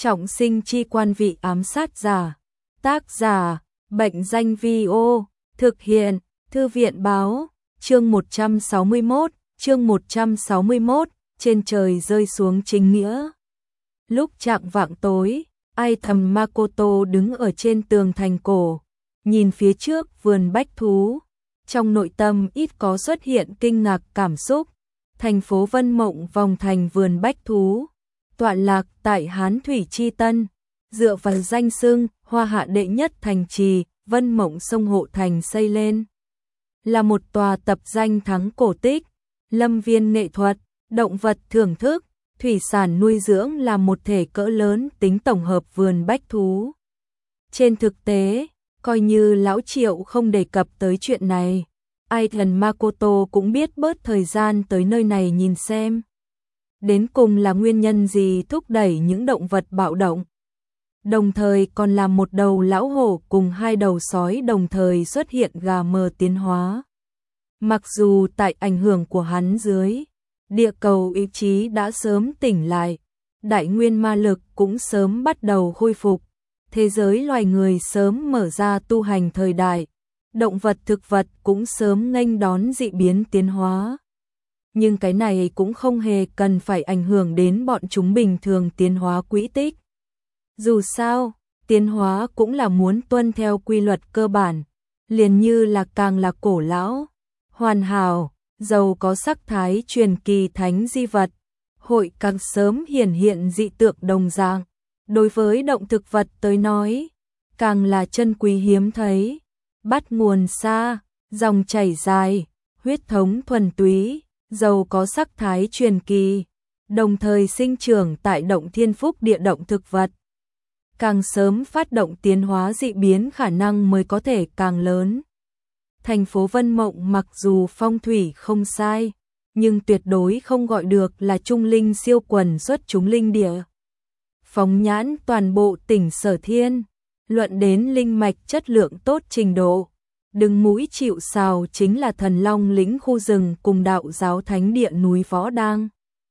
Trọng sinh chi quan vị ám sát giả. Tác giả, Bệnh danh Vi-ô, thực hiện, Thư viện báo, chương 161, trên trời rơi xuống chính nghĩa. Lúc chạng vạng tối, ai thầm Makoto đứng ở trên tường thành cổ, nhìn phía trước vườn bách thú. Trong nội tâm ít có xuất hiện kinh ngạc cảm xúc. Thành phố Vân Mộng vòng thành vườn bách thú, tọa lạc tại Hán Thủy Chi Tân, dựa vào danh xưng hoa hạ đệ nhất thành trì, Vân Mộng sông Hộ Thành xây lên. Là một tòa tập danh thắng cổ tích, lâm viên nghệ thuật, động vật thưởng thức, thủy sản nuôi dưỡng là một thể cỡ lớn tính tổng hợp vườn bách thú. Trên thực tế, coi như Lão Triệu không đề cập tới chuyện này, ai thần Makoto cũng biết bớt thời gian tới nơi này nhìn xem. Đến cùng là nguyên nhân gì thúc đẩy những động vật bạo động. Đồng thời còn là một đầu lão hổ cùng hai đầu sói đồng thời xuất hiện gà mờ tiến hóa. Mặc dù tại ảnh hưởng của hắn dưới, địa cầu ý chí đã sớm tỉnh lại, đại nguyên ma lực cũng sớm bắt đầu khôi phục, thế giới loài người sớm mở ra tu hành thời đại, động vật thực vật cũng sớm nghênh đón dị biến tiến hóa. Nhưng cái này cũng không hề cần phải ảnh hưởng đến bọn chúng bình thường tiến hóa quỹ tích. Dù sao, tiến hóa cũng là muốn tuân theo quy luật cơ bản, liền như là càng là cổ lão, hoàn hảo, giàu có sắc thái truyền kỳ thánh di vật, hội càng sớm hiển hiện dị tượng đồng dạng. Đối với động thực vật tới nói, càng là chân quý hiếm thấy, bắt nguồn xa, dòng chảy dài, huyết thống thuần túy, giàu có sắc thái truyền kỳ, đồng thời sinh trưởng tại động thiên phúc địa động thực vật. Càng sớm phát động tiến hóa dị biến khả năng mới có thể càng lớn. Thành phố Vân Mộng mặc dù phong thủy không sai, nhưng tuyệt đối không gọi được là trung linh siêu quần xuất chúng linh địa. Phóng nhãn toàn bộ tỉnh Sở Thiên, luận đến linh mạch chất lượng tốt trình độ, đứng mũi chịu sào chính là Thần Long lĩnh khu rừng cùng đạo giáo thánh địa núi Võ Đang.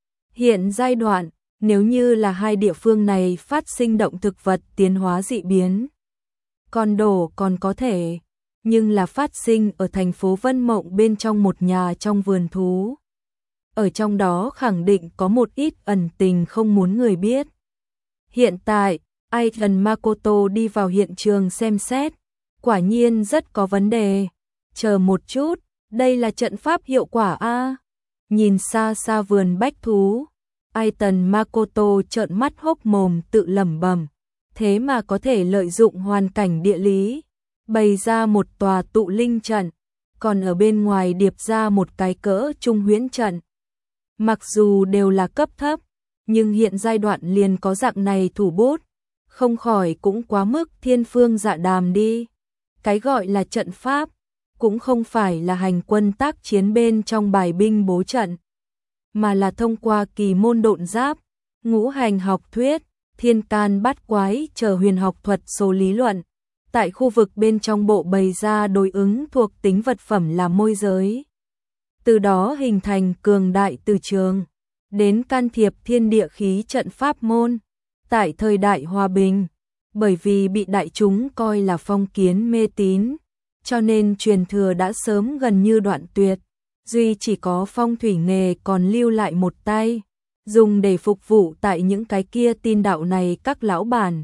Hiện giai đoạn, nếu như là hai địa phương này phát sinh động thực vật tiến hóa dị biến, con đổ còn có thể, nhưng là phát sinh ở thành phố Vân Mộng bên trong một nhà trong vườn thú. Ở trong đó khẳng định có một ít ẩn tình không muốn người biết. Hiện tại, ai thần Makoto đi vào hiện trường xem xét, quả nhiên rất có vấn đề. Chờ một chút, đây là trận pháp hiệu quả a. Nhìn xa xa vườn bách thú, ai thần Makoto trợn mắt hốc mồm tự lẩm bẩm, thế mà có thể lợi dụng hoàn cảnh địa lý, bày ra một tòa tụ linh trận, còn ở bên ngoài điệp ra một cái cỡ trung huyễn trận. Mặc dù đều là cấp thấp, nhưng hiện giai đoạn liền có dạng này thủ bút, không khỏi cũng quá mức thiên phương dạ đàm đi. Cái gọi là trận pháp, cũng không phải là hành quân tác chiến bên trong bài binh bố trận, mà là thông qua kỳ môn độn giáp, ngũ hành học thuyết, thiên can bát quái chờ huyền học thuật số lý luận, tại khu vực bên trong bộ bày ra đối ứng thuộc tính vật phẩm làm môi giới. Từ đó hình thành cường đại từ trường, đến can thiệp thiên địa khí trận pháp môn. Tại thời đại hòa bình, bởi vì bị đại chúng coi là phong kiến mê tín, cho nên truyền thừa đã sớm gần như đoạn tuyệt, duy chỉ có phong thủy nghề còn lưu lại một tay, dùng để phục vụ tại những cái kia tin đạo này các lão bản.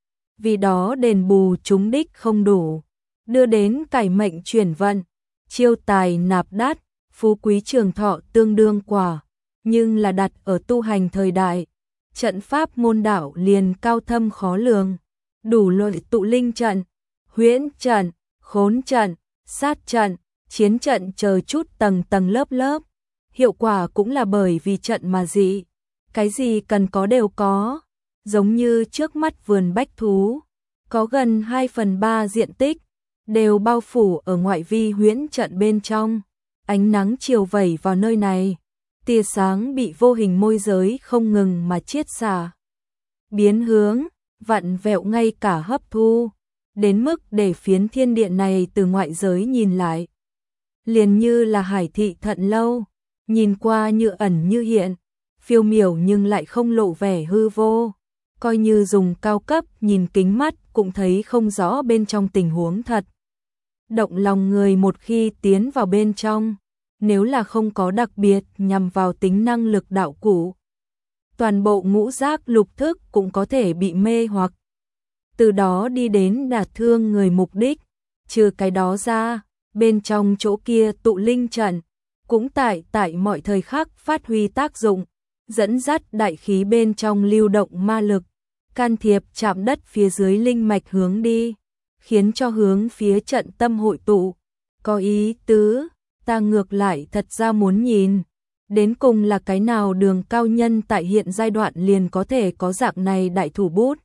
Vì đó đền bù chúng đích không đủ, đưa đến cải mệnh chuyển vận, chiêu tài nạp đát, phú quý trường thọ tương đương quả, nhưng là đặt ở tu hành thời đại, trận pháp môn đạo liền cao thâm khó lường, đủ loại tụ linh trận, huyễn trận, khốn trận, sát trận, chiến trận chờ chút tầng tầng lớp lớp, hiệu quả cũng là bởi vì trận mà dị, cái gì cần có đều có, giống như trước mắt vườn bách thú, có gần 2/3 diện tích, đều bao phủ ở ngoại vi huyễn trận bên trong, ánh nắng chiều vẩy vào nơi này, tia sáng bị vô hình môi giới không ngừng mà chiết xạ, biến hướng, vặn vẹo ngay cả hấp thu, đến mức để phiến thiên địa này từ ngoại giới nhìn lại, liền như là hải thị thận lâu, nhìn qua như ẩn như hiện, phiêu miểu nhưng lại không lộ vẻ hư vô, coi như dùng cao cấp nhìn kính mắt cũng thấy không rõ bên trong tình huống thật. Động lòng người một khi tiến vào bên trong, nếu là không có đặc biệt nhằm vào tính năng lực đạo cụ, toàn bộ ngũ giác lục thức cũng có thể bị mê hoặc, từ đó đi đến đả thương người mục đích. Trừ cái đó ra, bên trong chỗ kia tụ linh trận cũng tại mọi thời khắc phát huy tác dụng, dẫn dắt đại khí bên trong lưu động ma lực, can thiệp chạm đất phía dưới linh mạch hướng đi, khiến cho hướng phía trận tâm hội tụ. Có ý tứ, ta ngược lại thật ra muốn nhìn, đến cùng là cái nào đường cao nhân tại hiện giai đoạn liền có thể có dạng này đại thủ bút.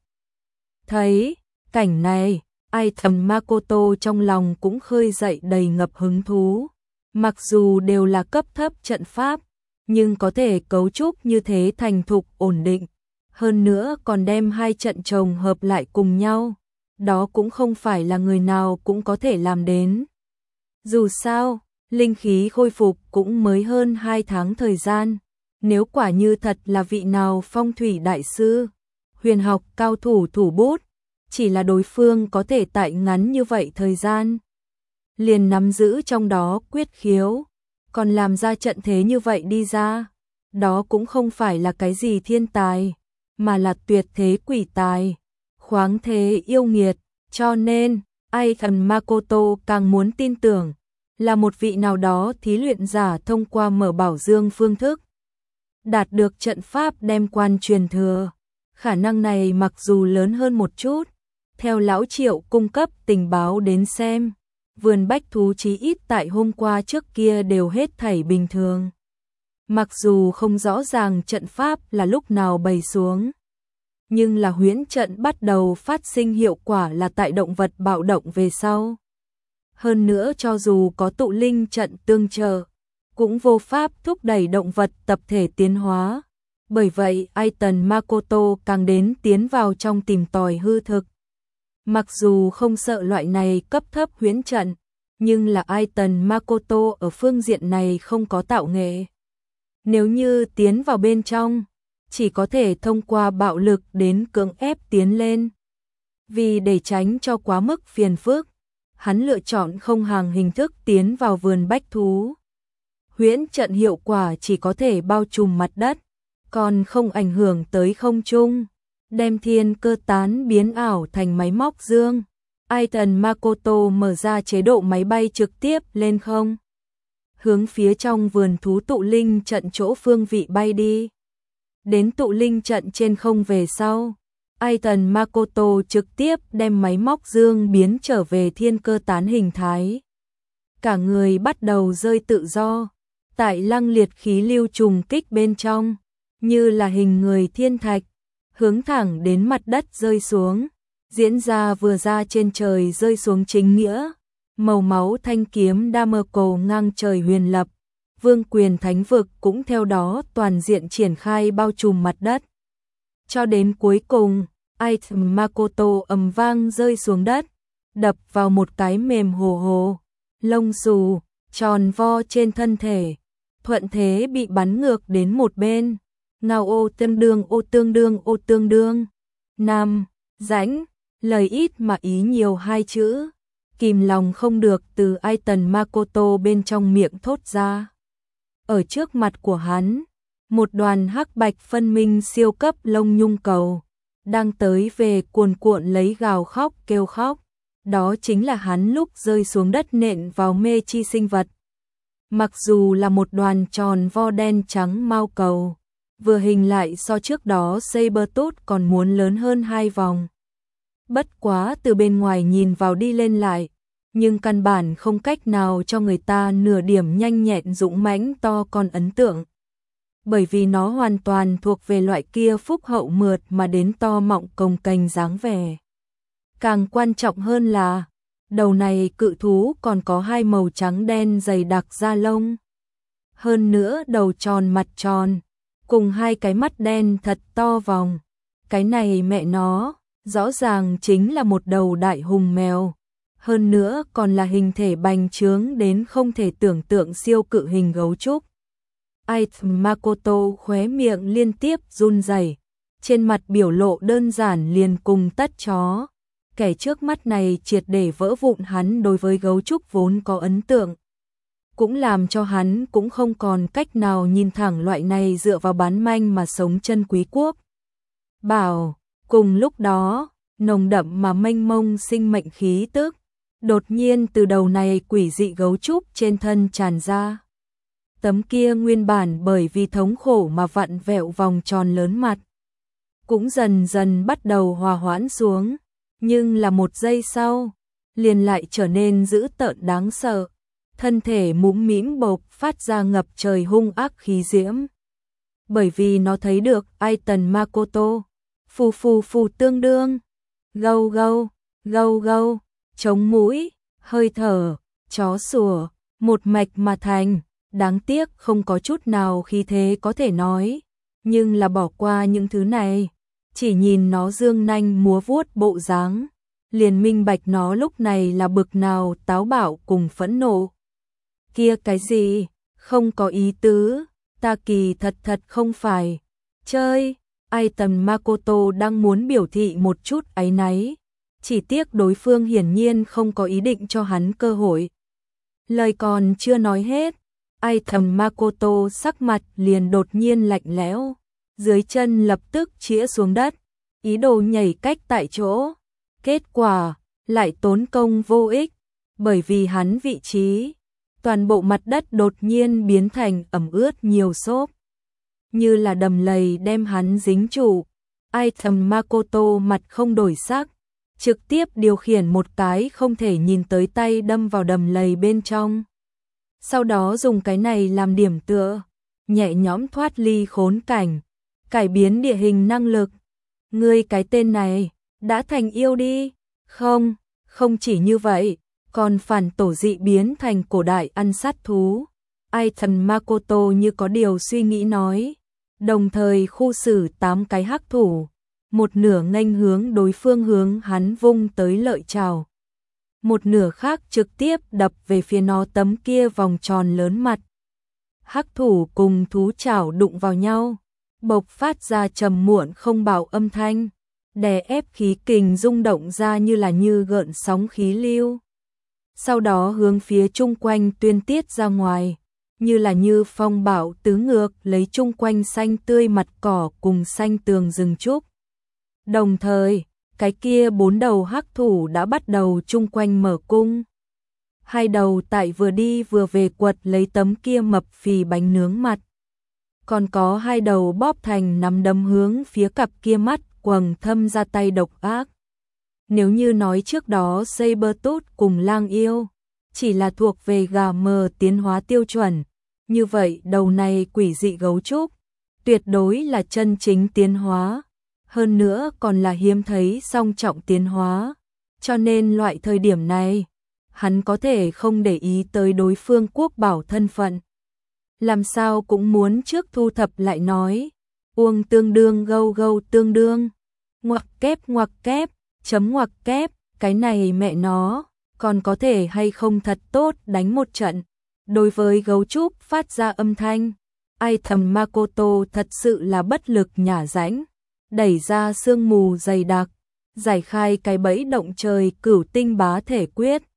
Thấy cảnh này, ai thầm Makoto trong lòng cũng khơi dậy đầy ngập hứng thú. Mặc dù đều là cấp thấp trận pháp, nhưng có thể cấu trúc như thế thành thục ổn định. Hơn nữa còn đem hai trận chồng hợp lại cùng nhau. Đó cũng không phải là người nào cũng có thể làm đến. Dù sao, linh khí khôi phục cũng mới hơn 2 tháng thời gian. Nếu quả như thật là vị nào phong thủy đại sư, huyền học cao thủ thủ bút, chỉ là đối phương có thể tại ngắn như vậy thời gian liền nắm giữ trong đó quyết khiếu, còn làm ra trận thế như vậy đi ra, đó cũng không phải là cái gì thiên tài, mà là tuyệt thế quỷ tài, khoáng thế yêu nghiệt. Cho nên, ai thần Makoto càng muốn tin tưởng là một vị nào đó thí luyện giả thông qua mở bảo dương phương thức đạt được trận pháp đem quan truyền thừa. Khả năng này mặc dù lớn hơn một chút, theo lão Triệu cung cấp tình báo đến xem, vườn bách thú chí ít tại hôm qua trước kia đều hết thảy bình thường. Mặc dù không rõ ràng trận pháp là lúc nào bày xuống, nhưng là huyễn trận bắt đầu phát sinh hiệu quả là tại động vật bạo động về sau. Hơn nữa cho dù có tụ linh trận tương trợ, cũng vô pháp thúc đẩy động vật tập thể tiến hóa. Bởi vậy, Aiton Makoto càng đến tiến vào trong tìm tòi hư thực. Mặc dù không sợ loại này cấp thấp huyễn trận, nhưng là Aiton Makoto ở phương diện này không có tạo nghệ. Nếu như tiến vào bên trong, chỉ có thể thông qua bạo lực đến cưỡng ép tiến lên. Vì để tránh cho quá mức phiền phức, hắn lựa chọn không hàng hình thức tiến vào vườn bách thú. Huyễn trận hiệu quả chỉ có thể bao trùm mặt đất, còn không ảnh hưởng tới không trung, đem thiên cơ tán biến ảo thành máy móc dương. Aiton Makoto mở ra chế độ máy bay trực tiếp lên không, hướng phía trong vườn thú tụ linh trận chỗ phương vị bay đi. Đến tụ linh trận trên không về sau, Aiton Makoto trực tiếp đem máy móc dương biến trở về thiên cơ tán hình thái. Cả người bắt đầu rơi tự do, tại lăng liệt khí lưu trùng kích bên trong, như là hình người thiên thạch, hướng thẳng đến mặt đất rơi xuống, diễn ra vừa ra trên trời rơi xuống chính nghĩa. Màu máu thanh kiếm Damerco ngang trời huyền lập, vương quyền thánh vực cũng theo đó toàn diện triển khai bao trùm mặt đất. Cho đến cuối cùng, Aiton Makoto ầm vang rơi xuống đất, đập vào một cái mềm hồ hồ, lông xù, tròn vo trên thân thể, thuận thế bị bắn ngược đến một bên. Ngao ô tương đương. Nam, rãnh, lời ít mà ý nhiều hai chữ, kìm lòng không được từ Aiton Makoto bên trong miệng thốt ra. Ở trước mặt của hắn, một đoàn hắc bạch phân minh siêu cấp lông nhung cầu đang tới về cuồn cuộn lấy gào khóc kêu khóc. Đó chính là hắn lúc rơi xuống đất nện vào mê chi sinh vật. Mặc dù là một đoàn tròn vo đen trắng mao cầu, vừa hình lại so trước đó Sabertooth còn muốn lớn hơn 2 vòng. Bất quá từ bên ngoài nhìn vào đi lên lại, nhưng căn bản không cách nào cho người ta nửa điểm nhanh nhẹn dũng mãnh to con ấn tượng. Bởi vì nó hoàn toàn thuộc về loại kia phúc hậu mượt mà đến to mọng cồng kềnh dáng vẻ. Càng quan trọng hơn là, đầu này cự thú còn có 2 màu trắng đen dày đặc da lông. Hơn nữa đầu tròn mặt tròn, cùng 2 cái mắt đen thật to vòng. Cái này mẹ nó, rõ ràng chính là một đầu đại hùng mèo. Hơn nữa còn là hình thể bành trướng đến không thể tưởng tượng siêu cự hình gấu trúc. Aiton Makoto khóe miệng liên tiếp run rẩy, trên mặt biểu lộ đơn giản liền cùng tất chó. Kẻ trước mắt này triệt để vỡ vụn hắn đối với gấu trúc vốn có ấn tượng. Cũng làm cho hắn cũng không còn cách nào nhìn thẳng loại này dựa vào bán manh mà sống chân quý quốc. Bảo, cùng lúc đó, nồng đậm mà mênh mông sinh mệnh khí tức, đột nhiên từ đầu này quỷ dị gấu trúc trên thân tràn ra. Tấm kia nguyên bản bởi vì thống khổ mà vặn vẹo vòng tròn lớn mặt, cũng dần dần bắt đầu hòa hoãn xuống, nhưng là một giây sau, liền lại trở nên dữ tợn đáng sợ. Thân thể mũm mĩm bộc phát ra ngập trời hung ác khí diễm. Bởi vì nó thấy được Aiton Makoto, phù phù phù tương đương, gâu gâu, gâu gâu, chống mũi, hơi thở, chó sủa, một mạch mà thành, đáng tiếc không có chút nào khí thế có thể nói, nhưng là bỏ qua những thứ này, chỉ nhìn nó dương nanh múa vuốt bộ dáng, liền minh bạch nó lúc này là bực nào táo bạo cùng phẫn nộ. Kia cái gì, không có ý tứ, ta kỳ thật không phải chơi. Aiton Makoto đang muốn biểu thị một chút áy náy, chỉ tiếc đối phương hiển nhiên không có ý định cho hắn cơ hội. Lời còn chưa nói hết, Aiton Makoto sắc mặt liền đột nhiên lạnh lẽo, dưới chân lập tức chĩa xuống đất, ý đồ nhảy cách tại chỗ. Kết quả, lại tốn công vô ích, bởi vì hắn vị trí, toàn bộ mặt đất đột nhiên biến thành ẩm ướt nhiều xốp, như là đầm lầy đem hắn dính trụ. Aiton Makoto mặt không đổi sắc, trực tiếp điều khiển một cái không thể nhìn tới tay đâm vào đầm lầy bên trong. Sau đó dùng cái này làm điểm tựa, nhẹ nhõm thoát ly khốn cảnh, cải biến địa hình năng lực. Ngươi cái tên này, đã thành yêu đi, không, không chỉ như vậy, còn phản tổ dị biến thành cổ đại ăn sát thú. Aiton Makoto như có điều suy nghĩ nói, đồng thời khu xử 8 cái hắc thủ, một nửa nghênh hướng đối phương hướng hắn vung tới lợi trảo, một nửa khác trực tiếp đập về phía nó tấm kia vòng tròn lớn mặt. Hắc thủ cùng thú trảo đụng vào nhau, bộc phát ra trầm muộn không bảo âm thanh, đè ép khí kình rung động ra như gợn sóng khí lưu. Sau đó hướng phía chung quanh tuyên tiết ra ngoài, như phong bão tứ ngược lấy chung quanh xanh tươi mặt cỏ cùng xanh tường rừng trúc. Đồng thời, cái kia 4 đầu hắc thủ đã bắt đầu chung quanh mở cung. 2 đầu tại vừa đi vừa về quật lấy tấm kia mập phì bánh nướng mặt. Còn có 2 đầu bóp thành nắm đấm hướng phía cặp kia mắt quầng thâm ra tay độc ác. Nếu như nói trước đó Sabertooth cùng lang yêu chỉ là thuộc về gà mờ tiến hóa tiêu chuẩn, như vậy đầu này quỷ dị gấu trúc tuyệt đối là chân chính tiến hóa, hơn nữa còn là hiếm thấy song trọng tiến hóa, cho nên loại thời điểm này, hắn có thể không để ý tới đối phương quốc bảo thân phận. Làm sao cũng muốn trước thu thập lại nói, uông tương đương gâu gâu tương đương, ngoặc kép, chấm ngoặc kép, cái này mẹ nó, còn có thể hay không thật tốt đánh một trận. Đối với gấu trúc phát ra âm thanh, Aiton Makoto thật sự là bất lực nhả rãnh, đẩy ra sương mù dày đặc, giải khai cái bẫy động trời cửu tinh bá thể quyết.